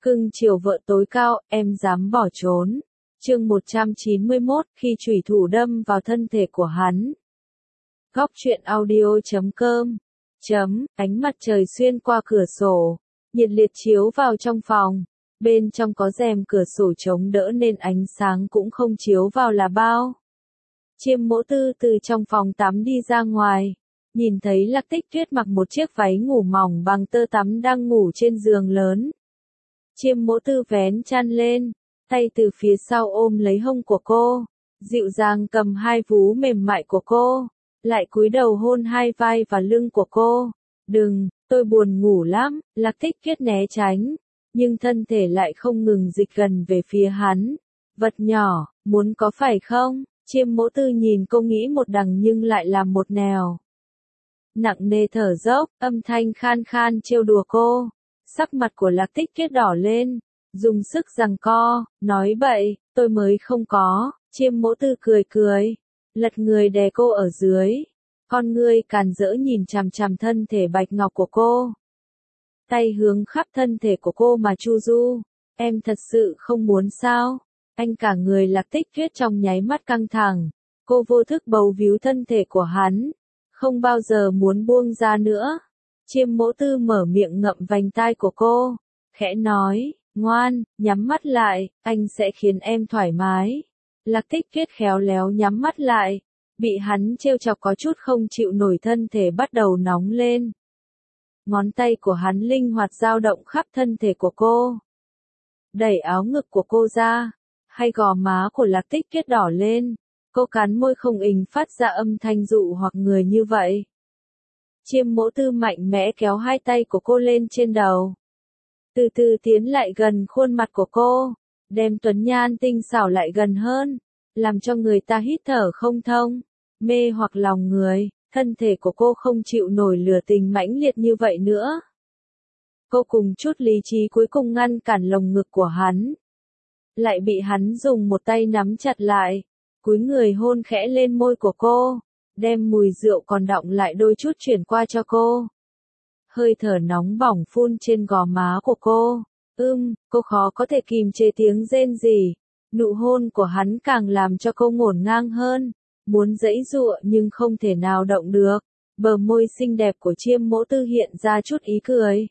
Cưng chiều vợ tối cao, em dám bỏ trốn. Chương 191, khi chủy thủ đâm vào thân thể của hắn. Góc truyện audio.com. Ánh mặt trời xuyên qua cửa sổ, nhiệt liệt chiếu vào trong phòng. Bên trong có rèm cửa sổ chống đỡ nên ánh sáng cũng không chiếu vào là bao. Chiêm Mỗ Tư từ trong phòng tắm đi ra ngoài, nhìn thấy Lạc Tích Tuyết mặc một chiếc váy ngủ mỏng bằng tơ tắm đang ngủ trên giường lớn. Chiêm Mỗ Tư vén chăn lên, tay từ phía sau ôm lấy hông của cô, dịu dàng cầm hai vú mềm mại của cô, lại cúi đầu hôn hai vai và lưng của cô. Đừng, tôi buồn ngủ lắm, Lạc Tích Tuyết né tránh, nhưng thân thể lại không ngừng dịch gần về phía hắn. Vật nhỏ, muốn có phải không? Chiêm Mỗ Tư nhìn cô nghĩ một đằng nhưng lại làm một nẻo. Nặng nề thở dốc, âm thanh khan khan trêu đùa cô. Sắc mặt của Lạc Tích Tuyết đỏ lên, dùng sức giằng co, nói bậy, tôi mới không có. Chiêm Mỗ Tư cười cười, lật người đè cô ở dưới. Con ngươi càn rỡ nhìn chằm chằm thân thể bạch ngọc của cô. Tay hướng khắp thân thể của cô mà chu du. Em thật sự không muốn sao? Anh cả người Lạc Tích Tuyết trong nháy mắt căng thẳng. Cô vô thức bấu víu thân thể của hắn, không bao giờ muốn buông ra nữa. Chiêm Mỗ Tư mở miệng ngậm vành tai của cô, khẽ nói, ngoan, nhắm mắt lại, anh sẽ khiến em thoải mái. Lạc Tích Tuyết khéo léo nhắm mắt lại, bị hắn trêu chọc có chút không chịu nổi, thân thể bắt đầu nóng lên. Ngón tay của hắn linh hoạt dao động khắp thân thể của cô, đẩy áo ngực của cô ra, hay gò má của Lạc Tích Tuyết đỏ lên, cô cắn môi không ình phát ra âm thanh dụ hoặc người như vậy. Chiêm Mỗ Tư mạnh mẽ kéo hai tay của cô lên trên đầu, từ từ tiến lại gần khuôn mặt của cô, đem tuấn nhan tinh xảo lại gần hơn, làm cho người ta hít thở không thông, mê hoặc lòng người. Thân thể của cô không chịu nổi lửa tình mãnh liệt như vậy nữa. Cô cùng chút lý trí cuối cùng ngăn cản lồng ngực của hắn, lại bị hắn dùng một tay nắm chặt lại, cúi người hôn khẽ lên môi của cô, đem mùi rượu còn đọng lại đôi chút chuyển qua cho cô. Hơi thở nóng bỏng phun trên gò má của cô. Cô khó có thể kìm chế tiếng rên rỉ. Nụ hôn của hắn càng làm cho cô ngổn ngang hơn, muốn giãy giụa nhưng không thể nào động được. Bờ môi xinh đẹp của Chiêm Mỗ Tư hiện ra chút ý cười.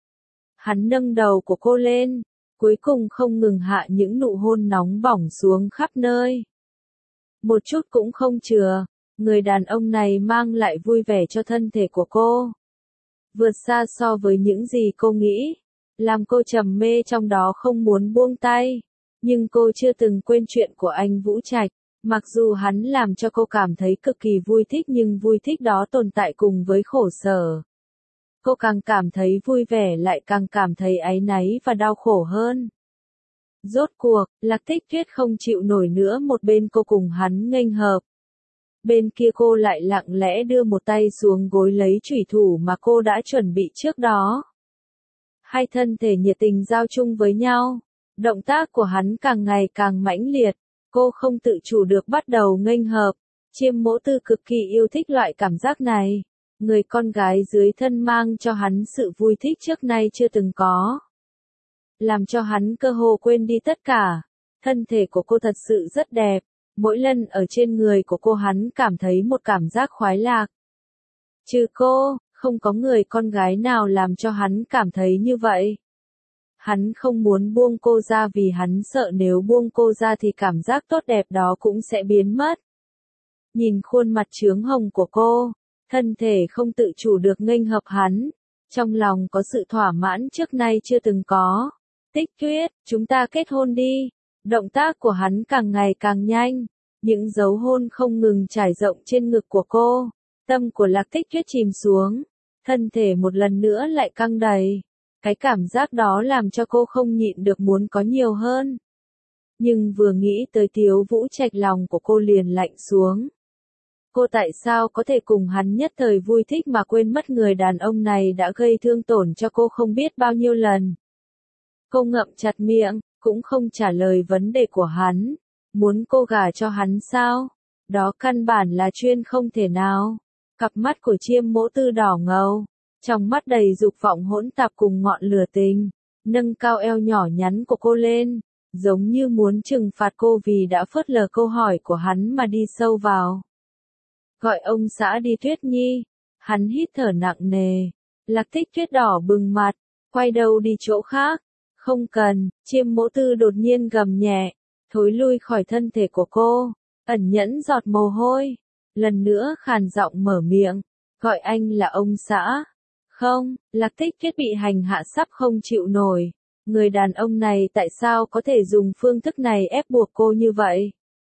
Hắn nâng đầu của cô lên, cuối cùng không ngừng hạ những nụ hôn nóng bỏng xuống khắp nơi. Một chút cũng không chừa, người đàn ông này mang lại vui vẻ cho thân thể của cô, vượt xa so với những gì cô nghĩ, làm cô trầm mê trong đó không muốn buông tay. Nhưng cô chưa từng quên chuyện của anh Vũ Trạch, mặc dù hắn làm cho cô cảm thấy cực kỳ vui thích nhưng vui thích đó tồn tại cùng với khổ sở. Cô càng cảm thấy vui vẻ lại càng cảm thấy áy náy và đau khổ hơn. Rốt cuộc, Lạc Tích Tuyết không chịu nổi nữa, một bên cô cùng hắn nghênh hợp, bên kia cô lại lặng lẽ đưa một tay xuống gối lấy chủy thủ mà cô đã chuẩn bị trước đó. Hai thân thể nhiệt tình giao chung với nhau, động tác của hắn càng ngày càng mãnh liệt, cô không tự chủ được bắt đầu nghênh hợp. Chiêm Mỗ Tư cực kỳ yêu thích loại cảm giác này, người con gái dưới thân mang cho hắn sự vui thích trước nay chưa từng có, làm cho hắn cơ hồ quên đi tất cả. Thân thể của cô thật sự rất đẹp, mỗi lần ở trên người của cô hắn cảm thấy một cảm giác khoái lạc. Trừ cô, không có người con gái nào làm cho hắn cảm thấy như vậy. Hắn không muốn buông cô ra vì hắn sợ nếu buông cô ra thì cảm giác tốt đẹp đó cũng sẽ biến mất. Nhìn khuôn mặt chướng hồng của cô, thân thể không tự chủ được nghênh hợp hắn, trong lòng có sự thỏa mãn trước nay chưa từng có. Tích Tuyết, chúng ta kết hôn đi. Động tác của hắn càng ngày càng nhanh, những dấu hôn không ngừng trải rộng trên ngực của cô. Tâm của Lạc Tích Tuyết chìm xuống, thân thể một lần nữa lại căng đầy. Cái cảm giác đó làm cho cô không nhịn được muốn có nhiều hơn. Nhưng vừa nghĩ tới Tiếu Vũ Trạch, lòng của cô liền lạnh xuống. Cô tại sao có thể cùng hắn nhất thời vui thích mà quên mất người đàn ông này đã gây thương tổn cho cô không biết bao nhiêu lần. Cô ngậm chặt miệng, cũng không trả lời vấn đề của hắn. Muốn cô gả cho hắn sao? Đó căn bản là chuyện không thể nào. Cặp mắt của Chiêm Mỗ Tư đỏ ngầu, trong mắt đầy dục vọng hỗn tạp cùng ngọn lửa tình. nâng cao eo nhỏ nhắn của cô lên, giống như muốn trừng phạt cô vì đã phớt lờ câu hỏi của hắn mà đi sâu vào. Gọi ông xã đi Tuyết Nhi, hắn hít thở nặng nề. Lạc Tích Tuyết đỏ bừng mặt, quay đầu đi chỗ khác. Không cần, Chiêm Mỗ Tư đột nhiên gầm nhẹ, thối lui khỏi thân thể của cô, ẩn nhẫn giọt mồ hôi, lần nữa khàn giọng mở miệng, gọi anh là ông xã. Không, Lạc Tích Tuyết bị hành hạ sắp không chịu nổi, người đàn ông này tại sao có thể dùng phương thức này ép buộc cô như vậy?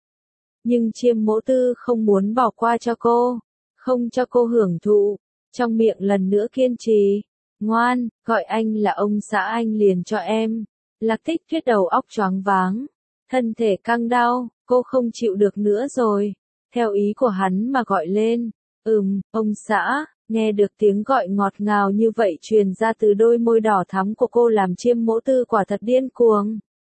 Nhưng Chiêm Mỗ Tư không muốn bỏ qua cho cô, không cho cô hưởng thụ, trong miệng lần nữa kiên trì. Ngoan, gọi anh là ông xã anh liền cho em. Lạc Tích Tuyết đầu óc choáng váng, thân thể căng đau, cô không chịu được nữa rồi. Theo ý của hắn mà gọi lên, ông xã, nghe được tiếng gọi ngọt ngào như vậy truyền ra từ đôi môi đỏ thắm của cô làm Chiêm Mỗ Tư quả thật điên cuồng.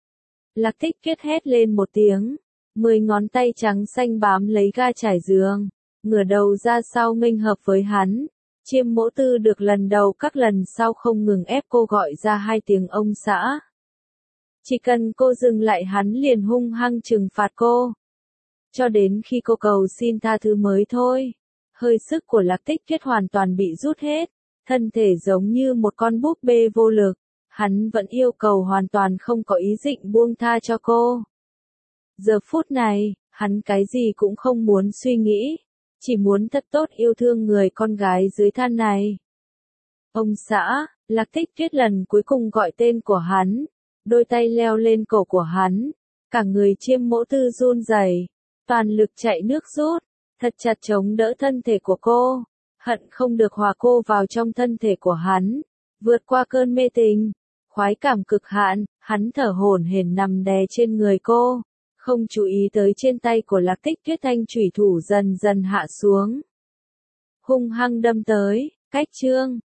Lạc Tích Tuyết hét lên một tiếng, 10 ngón tay trắng xanh bám lấy ga trải giường, ngửa đầu ra sau nghênh hợp với hắn. Chiêm Mỗ Tư được lần đầu các lần sau không ngừng ép cô gọi ra 2 tiếng ông xã. Chỉ cần cô dừng lại hắn liền hung hăng trừng phạt cô. Cho đến khi cô cầu xin tha thứ mới thôi. Hơi sức của Lạc Tích Tuyết hoàn toàn bị rút hết. Thân thể giống như một con búp bê vô lực. Hắn vẫn yêu cầu hoàn toàn không có ý định buông tha cho cô. Giờ phút này, hắn cái gì cũng không muốn suy nghĩ. Chỉ muốn thật tốt yêu thương người con gái dưới than này. Ông xã, Lạc Tích Tuyết lần cuối cùng gọi tên của hắn, đôi tay leo lên cổ của hắn, cả người Chiêm Mỗ Tư run rẩy, toàn lực chạy nước rút, thật chặt chống đỡ thân thể của cô, hận không được hòa cô vào trong thân thể của hắn, vượt qua cơn mê tình, khoái cảm cực hạn, hắn thở hổn hển nằm đè trên người cô. Không chú ý tới trên tay của Lạc Tích Tuyết thanh chủy thủ dần dần hạ xuống. Hung hăng đâm tới, cách chương.